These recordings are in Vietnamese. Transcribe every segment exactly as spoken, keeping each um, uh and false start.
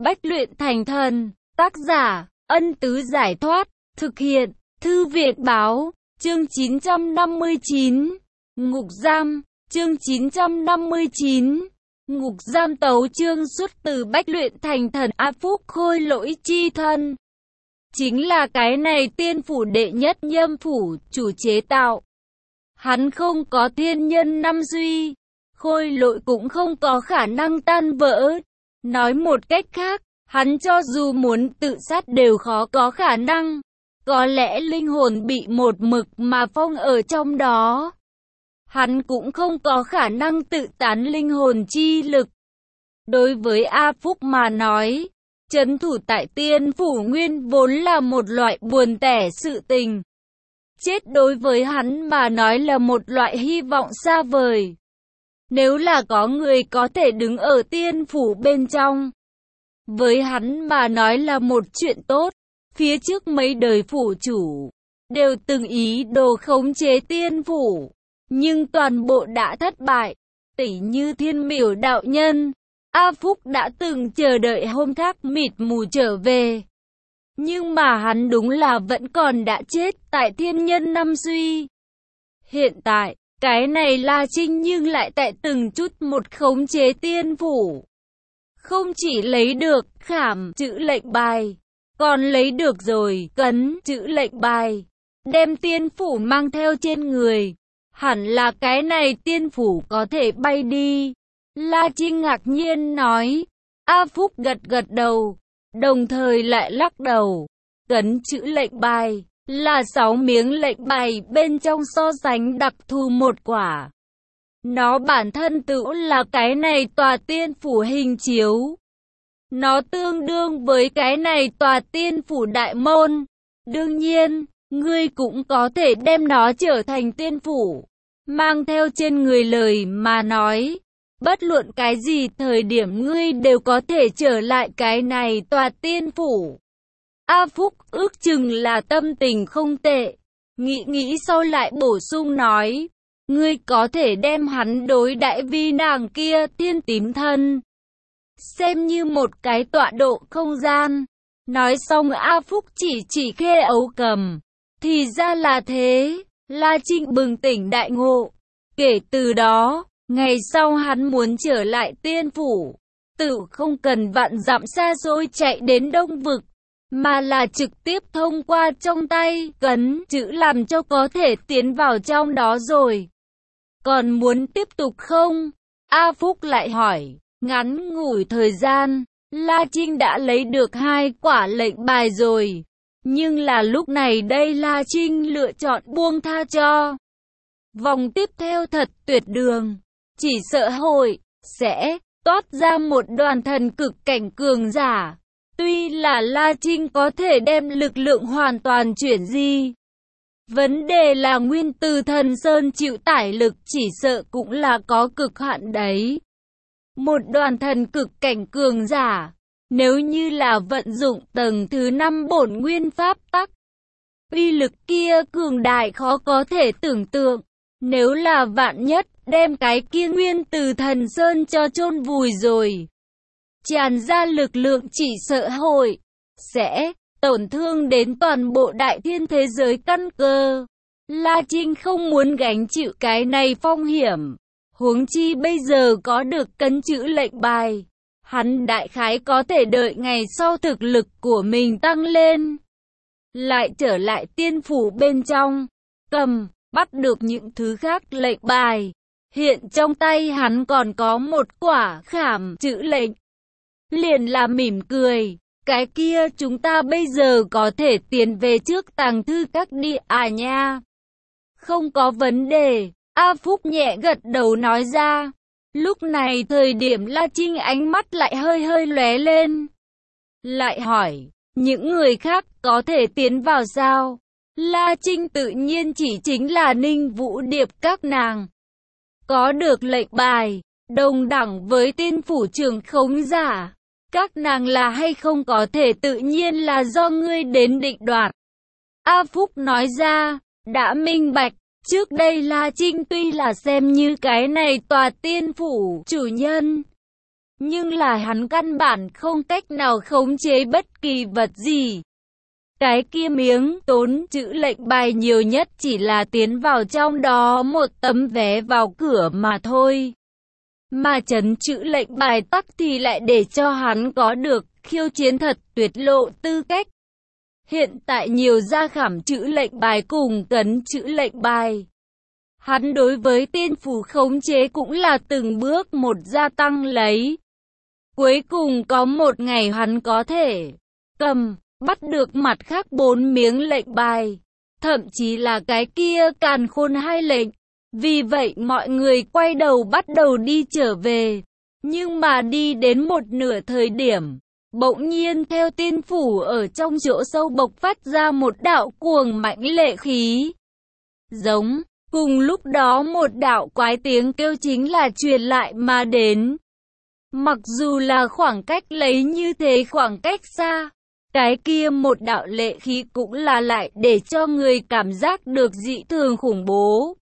Bách luyện thành thần, tác giả, Ân Tứ Giải Thoát, thực hiện, Thư Viện Báo, chương chín trăm năm mươi chín, Ngục Giam, chương chín trăm năm mươi chín, Ngục Giam tấu chương xuất từ Bách luyện thành thần A Phúc khôi lỗi chi thân. Chính là cái này tiên phủ đệ nhất nhâm phủ, chủ chế tạo. Hắn không có thiên nhân năm duy, khôi lỗi cũng không có khả năng tan vỡ. Nói một cách khác, hắn cho dù muốn tự sát đều khó có khả năng. Có lẽ linh hồn bị một mực mà phong ở trong đó. Hắn cũng không có khả năng tự tán linh hồn chi lực. Đối với A Phúc mà nói, trấn thủ tại tiên phủ nguyên vốn là một loại buồn tẻ sự tình. Chết đối với hắn mà nói là một loại hy vọng xa vời. Nếu là có người có thể đứng ở tiên phủ bên trong, với hắn mà nói là một chuyện tốt. Phía trước mấy đời phủ chủ đều từng ý đồ khống chế tiên phủ, nhưng toàn bộ đã thất bại. Tỉ như Thiên Miểu đạo nhân, A Phúc đã từng chờ đợi hôm thác mịt mù trở về. Nhưng mà hắn đúng là vẫn còn đã chết tại thiên nhân năm duy. Hiện tại, cái này La Trinh nhưng lại tại từng chút một khống chế tiên phủ. Không chỉ lấy được khảm chữ lệnh bài, còn lấy được rồi cấn chữ lệnh bài, đem tiên phủ mang theo trên người. Hẳn là cái này tiên phủ có thể bay đi. La Trinh ngạc nhiên nói. A Phúc gật gật đầu, đồng thời lại lắc đầu. Cấn chữ lệnh bài là sáu miếng lệnh bài bên trong so sánh đặc thù một quả. Nó bản thân tự là cái này tòa tiên phủ hình chiếu. Nó tương đương với cái này tòa tiên phủ đại môn. Đương nhiên, ngươi cũng có thể đem nó trở thành tiên phủ, mang theo trên người lời mà nói. Bất luận cái gì thời điểm ngươi đều có thể trở lại cái này tòa tiên phủ. A Phúc ước chừng là tâm tình không tệ. Nghĩ nghĩ sau lại bổ sung nói. Ngươi có thể đem hắn đối đãi vi nàng kia thiên tím thân xem như một cái tọa độ không gian. Nói xong A Phúc chỉ chỉ Khê Ấu Cầm. Thì ra là thế. La Trinh bừng tỉnh đại ngộ. Kể từ đó, ngày sau hắn muốn trở lại tiên phủ, tự không cần vạn dặm xa xôi chạy đến Đông Vực, mà là trực tiếp thông qua trong tay cấn chữ làm cho có thể tiến vào trong đó rồi. Còn muốn tiếp tục không? A Phúc lại hỏi. Ngắn ngủi thời gian, La Trinh đã lấy được hai quả lệnh bài rồi. Nhưng là lúc này đây La Trinh lựa chọn buông tha cho. Vòng tiếp theo thật tuyệt đường. Chỉ sợ hội sẽ toát ra một đoàn thần cực cảnh cường giả. Tuy là La Trinh có thể đem lực lượng hoàn toàn chuyển di, vấn đề là nguyên từ thần sơn chịu tải lực chỉ sợ cũng là có cực hạn đấy. Một đoàn thần cực cảnh cường giả, nếu như là vận dụng tầng thứ năm bổn nguyên pháp tắc, uy lực kia cường đại khó có thể tưởng tượng. Nếu là vạn nhất đem cái kia nguyên từ thần sơn cho chôn vùi rồi, tràn ra lực lượng chỉ sợ hội sẽ tổn thương đến toàn bộ đại thiên thế giới căn cơ. La Trinh không muốn gánh chịu cái này phong hiểm. Huống chi bây giờ có được cấn chữ lệnh bài, hắn đại khái có thể đợi ngày sau thực lực của mình tăng lên, lại trở lại tiên phủ bên trong, cầm, bắt được những thứ khác lệnh bài. Hiện trong tay hắn còn có một quả khảm chữ lệnh. Liền là mỉm cười. Cái kia chúng ta bây giờ có thể tiến về trước tàng thư các đi à nha. Không có vấn đề. A Phúc nhẹ gật đầu nói ra. Lúc này thời điểm La Trinh ánh mắt lại hơi hơi lóe lên. Lại hỏi, những người khác có thể tiến vào sao? La Trinh tự nhiên chỉ chính là Ninh Vũ Điệp các nàng. Có được lệnh bài, đồng đẳng với tiên phủ trưởng khống giả. Các nàng là hay không có thể tự nhiên là do ngươi đến định đoạt. A Phúc nói ra, đã minh bạch. Trước đây La Trinh tuy là xem như cái này tòa tiên phủ chủ nhân, nhưng là hắn căn bản không cách nào khống chế bất kỳ vật gì. Cái kia miếng tốn chữ lệnh bài nhiều nhất chỉ là tiến vào trong đó một tấm vé vào cửa mà thôi. Mà trấn chữ lệnh bài tắc thì lại để cho hắn có được khiêu chiến thật tuyệt lộ tư cách. Hiện tại nhiều gia khảm chữ lệnh bài cùng cấn chữ lệnh bài. Hắn đối với tiên phủ khống chế cũng là từng bước một gia tăng lấy. Cuối cùng có một ngày hắn có thể cầm, bắt được mặt khác bốn miếng lệnh bài. Thậm chí là cái kia càn khôn hai lệnh. Vì vậy mọi người quay đầu bắt đầu đi trở về. Nhưng mà đi đến một nửa thời điểm, bỗng nhiên theo tiên phủ ở trong chỗ sâu bộc phát ra một đạo cuồng mãnh lệ khí. Giống, cùng lúc đó một đạo quái tiếng kêu chính là truyền lại mà đến. Mặc dù là khoảng cách lấy như thế khoảng cách xa, cái kia một đạo lệ khí cũng là lại để cho người cảm giác được dị thường khủng bố.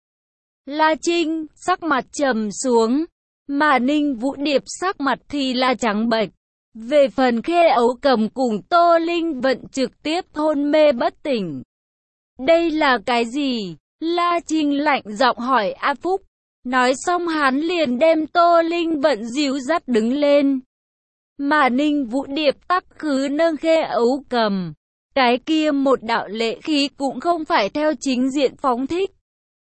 La Trinh, sắc mặt trầm xuống, mà Ninh Vũ Điệp sắc mặt thì là trắng bệch. Về phần Khê Ấu Cầm cùng Tô Linh Vận trực tiếp hôn mê bất tỉnh. Đây là cái gì? La Trinh lạnh giọng hỏi A Phúc. Nói xong hắn liền đem Tô Linh Vận dìu dắt đứng lên. Mà Ninh Vũ Điệp tắc khứ nâng Khê Ấu Cầm. Cái kia một đạo lệ khí cũng không phải theo chính diện phóng thích.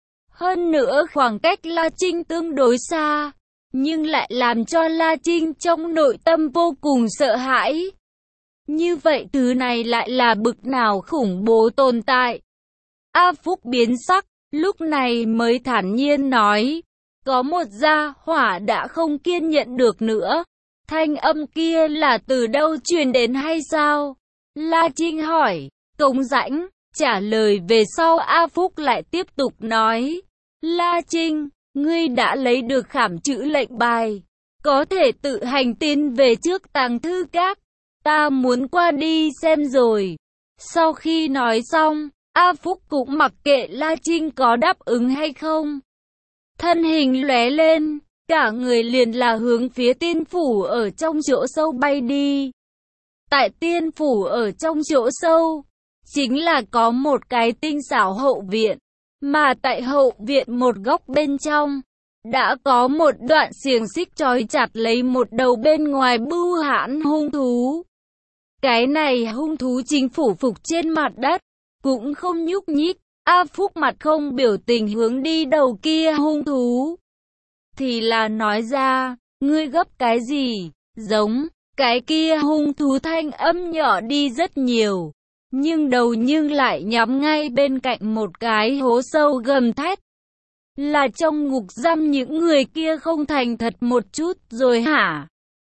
Hơn nữa khoảng cách La Trinh tương đối xa, nhưng lại làm cho La Trinh trong nội tâm vô cùng sợ hãi. Như vậy thứ này lại là bực nào khủng bố tồn tại. A Phúc biến sắc, lúc này mới thản nhiên nói, có một gia hỏa đã không kiên nhẫn được nữa. Thanh âm kia là từ đâu truyền đến hay sao? La Trinh hỏi, Cống Rãnh, trả lời về sau A Phúc lại tiếp tục nói, La Trinh, ngươi đã lấy được khảm chữ lệnh bài, có thể tự hành tin về trước tàng thư các, ta muốn qua đi xem rồi. Sau khi nói xong, A Phúc cũng mặc kệ La Trinh có đáp ứng hay không. Thân hình lóe lên, cả người liền là hướng phía tiên phủ ở trong chỗ sâu bay đi. Tại tiên phủ ở trong chỗ sâu, chính là có một cái tinh xảo hậu viện. Mà tại hậu viện một góc bên trong, đã có một đoạn xiềng xích trói chặt lấy một đầu bên ngoài bưu hãn hung thú. Cái này hung thú chính phủ phục trên mặt đất, cũng không nhúc nhích. A Phúc mặt không biểu tình hướng đi đầu kia hung thú. Thì là nói ra, ngươi gấp cái gì? Giống, cái kia hung thú thanh âm nhỏ đi rất nhiều. Nhưng đầu nhưng lại nhắm ngay bên cạnh một cái hố sâu gầm thét. Là trong ngục giam những người kia không thành thật một chút rồi hả?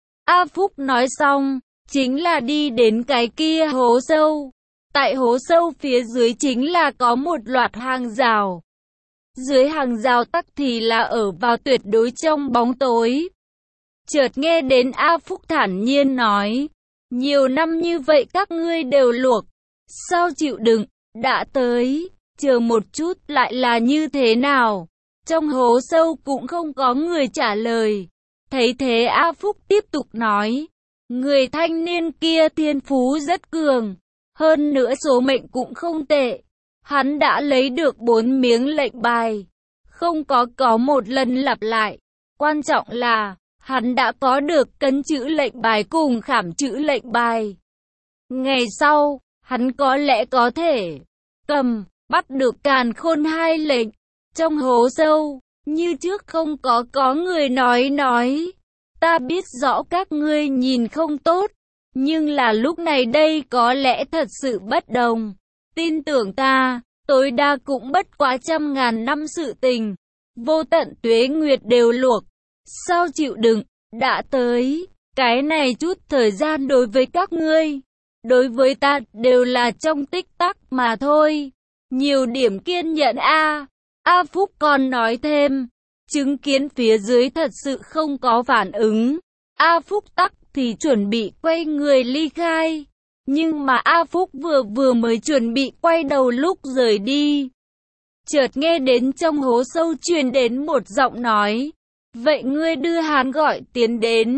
A Phúc nói xong, chính là đi đến cái kia hố sâu. Tại hố sâu phía dưới chính là có một loạt hàng rào. Dưới hàng rào tắc thì là ở vào tuyệt đối trong bóng tối. Chợt nghe đến A Phúc thản nhiên nói, nhiều năm như vậy các ngươi đều luộc. Sao chịu đựng, đã tới, chờ một chút lại là như thế nào? Trong hố sâu cũng không có người trả lời. Thấy thế A Phúc tiếp tục nói, người thanh niên kia thiên phú rất cường, hơn nữa số mệnh cũng không tệ. Hắn đã lấy được bốn miếng lệnh bài, không có có một lần lặp lại. Quan trọng là, hắn đã có được cấn chữ lệnh bài cùng khảm chữ lệnh bài. Ngày sau, hắn có lẽ có thể cầm, bắt được càn khôn hai lệnh. Trong hố sâu, như trước không có có người nói nói. Ta biết rõ các ngươi nhìn không tốt, nhưng là lúc này đây có lẽ thật sự bất đồng. Tin tưởng ta, tối đa cũng bất quá trăm ngàn năm sự tình. Vô tận tuế nguyệt đều luộc. Sao chịu đựng, đã tới. Cái này chút thời gian đối với các ngươi, đối với ta đều là trong tích tắc mà thôi. Nhiều điểm kiên nhẫn a. A Phúc còn nói thêm, chứng kiến phía dưới thật sự không có phản ứng. A Phúc tắc thì chuẩn bị quay người ly khai. Nhưng mà A Phúc vừa vừa mới chuẩn bị quay đầu lúc rời đi, chợt nghe đến trong hố sâu truyền đến một giọng nói, vậy ngươi đưa hắn gọi tiến đến.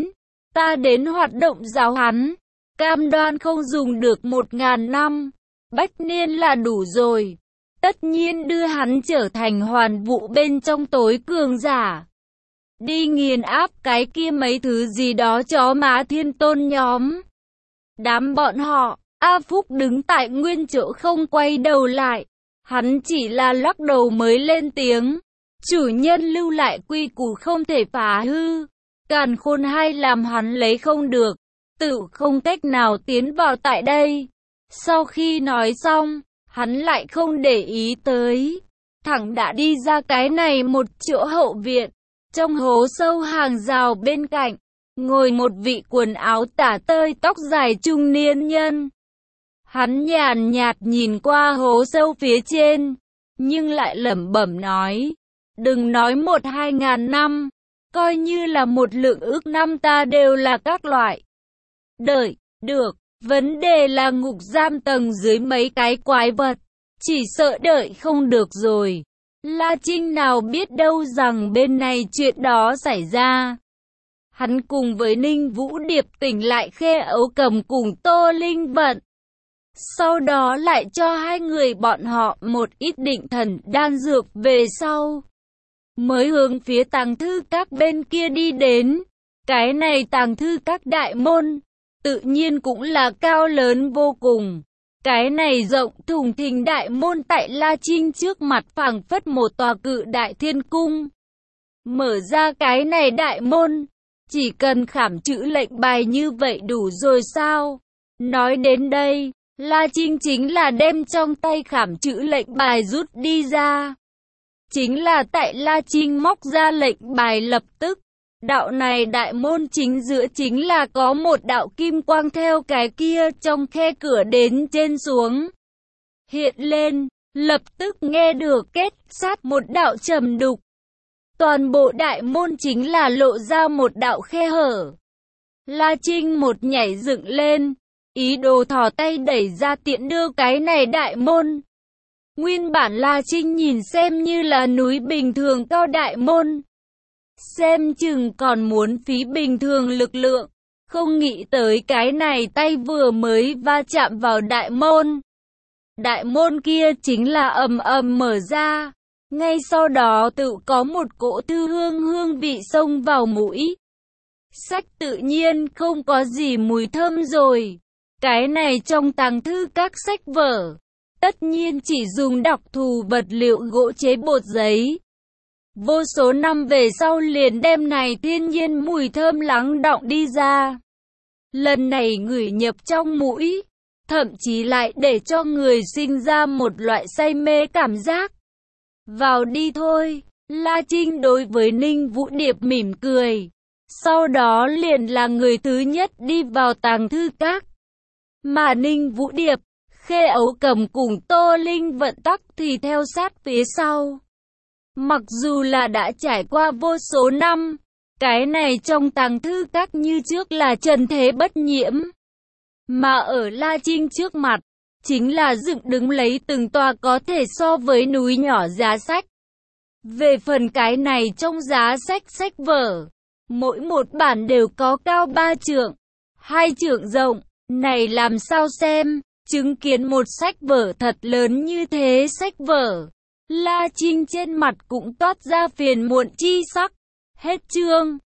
ta đến hoạt động giáo hắn, cam đoan không dùng được một ngàn năm, bách niên là đủ rồi. Tất nhiên đưa hắn trở thành hoàn vũ bên trong tối cường giả. Đi nghiền áp cái kia mấy thứ gì đó chó má thiên tôn nhóm. Đám bọn họ, A Phúc đứng tại nguyên chỗ không quay đầu lại. Hắn chỉ là lắc đầu mới lên tiếng. Chủ nhân lưu lại quy củ không thể phá hư. Càn khôn hay làm hắn lấy không được. Tự không cách nào tiến vào tại đây. Sau khi nói xong, hắn lại không để ý tới. Thẳng đã đi ra cái này một chỗ hậu viện. Trong hố sâu hàng rào bên cạnh, ngồi một vị quần áo tả tơi tóc dài trung niên nhân. Hắn nhàn nhạt nhìn qua hố sâu phía trên, nhưng lại lẩm bẩm nói, đừng nói một hai ngàn năm, coi như là một lượng ước năm ta đều là các loại. Đợi, được, vấn đề là ngục giam tầng dưới mấy cái quái vật, chỉ sợ đợi không được rồi. La Trinh nào biết đâu rằng bên này chuyện đó xảy ra. Hắn cùng với Ninh Vũ Điệp tỉnh lại Khê Ấu Cầm cùng Tô Linh Vận. Sau đó lại cho hai người bọn họ một ít định thần đan dược về sau. Mới hướng phía tàng thư các bên kia đi đến. Cái này tàng thư các đại môn, tự nhiên cũng là cao lớn vô cùng. Cái này rộng thùng thình đại môn tại La Trinh trước mặt phảng phất một tòa cự đại thiên cung. Mở ra cái này đại môn, chỉ cần khảm chữ lệnh bài như vậy đủ rồi sao? Nói đến đây, La Trinh chính là đem trong tay khảm chữ lệnh bài rút đi ra. Chính là tại La Trinh móc ra lệnh bài lập tức. Đạo này đại môn chính giữa chính là có một đạo kim quang theo cái kia trong khe cửa đến trên xuống. Hiện lên, lập tức nghe được kết sát một đạo trầm đục. Toàn bộ đại môn chính là lộ ra một đạo khe hở. La Trinh một nhảy dựng lên, ý đồ thò tay đẩy ra tiện đưa cái này đại môn. Nguyên bản La Trinh nhìn xem như là núi bình thường cao đại môn. Xem chừng còn muốn phí bình thường lực lượng, không nghĩ tới cái này tay vừa mới va chạm vào đại môn. Đại môn kia chính là ầm ầm mở ra, ngay sau đó tự có một cỗ thư hương hương vị xông vào mũi. Sách tự nhiên không có gì mùi thơm rồi, cái này trong tàng thư các sách vở, tất nhiên chỉ dùng đặc thù vật liệu gỗ chế bột giấy. Vô số năm về sau liền đem này thiên nhiên mùi thơm lắng đọng đi ra. Lần này ngửi nhập trong mũi, thậm chí lại để cho người sinh ra một loại say mê cảm giác. Vào đi thôi, La Trinh đối với Ninh Vũ Điệp mỉm cười. Sau đó liền là người thứ nhất đi vào tàng thư các. Mà Ninh Vũ Điệp, Khê Ấu Cầm cùng Tô Linh Vận tắc thì theo sát phía sau. Mặc dù là đã trải qua vô số năm, cái này trong tàng thư các như trước là trần thế bất nhiễm. Mà ở La Trinh trước mặt, chính là dựng đứng lấy từng tòa có thể so với núi nhỏ giá sách. Về phần cái này trong giá sách sách vở, mỗi một bản đều có cao ba trượng, hai trượng rộng, này làm sao xem, chứng kiến một sách vở thật lớn như thế sách vở. La Trinh trên mặt cũng toát ra phiền muộn chi sắc. Hết chương.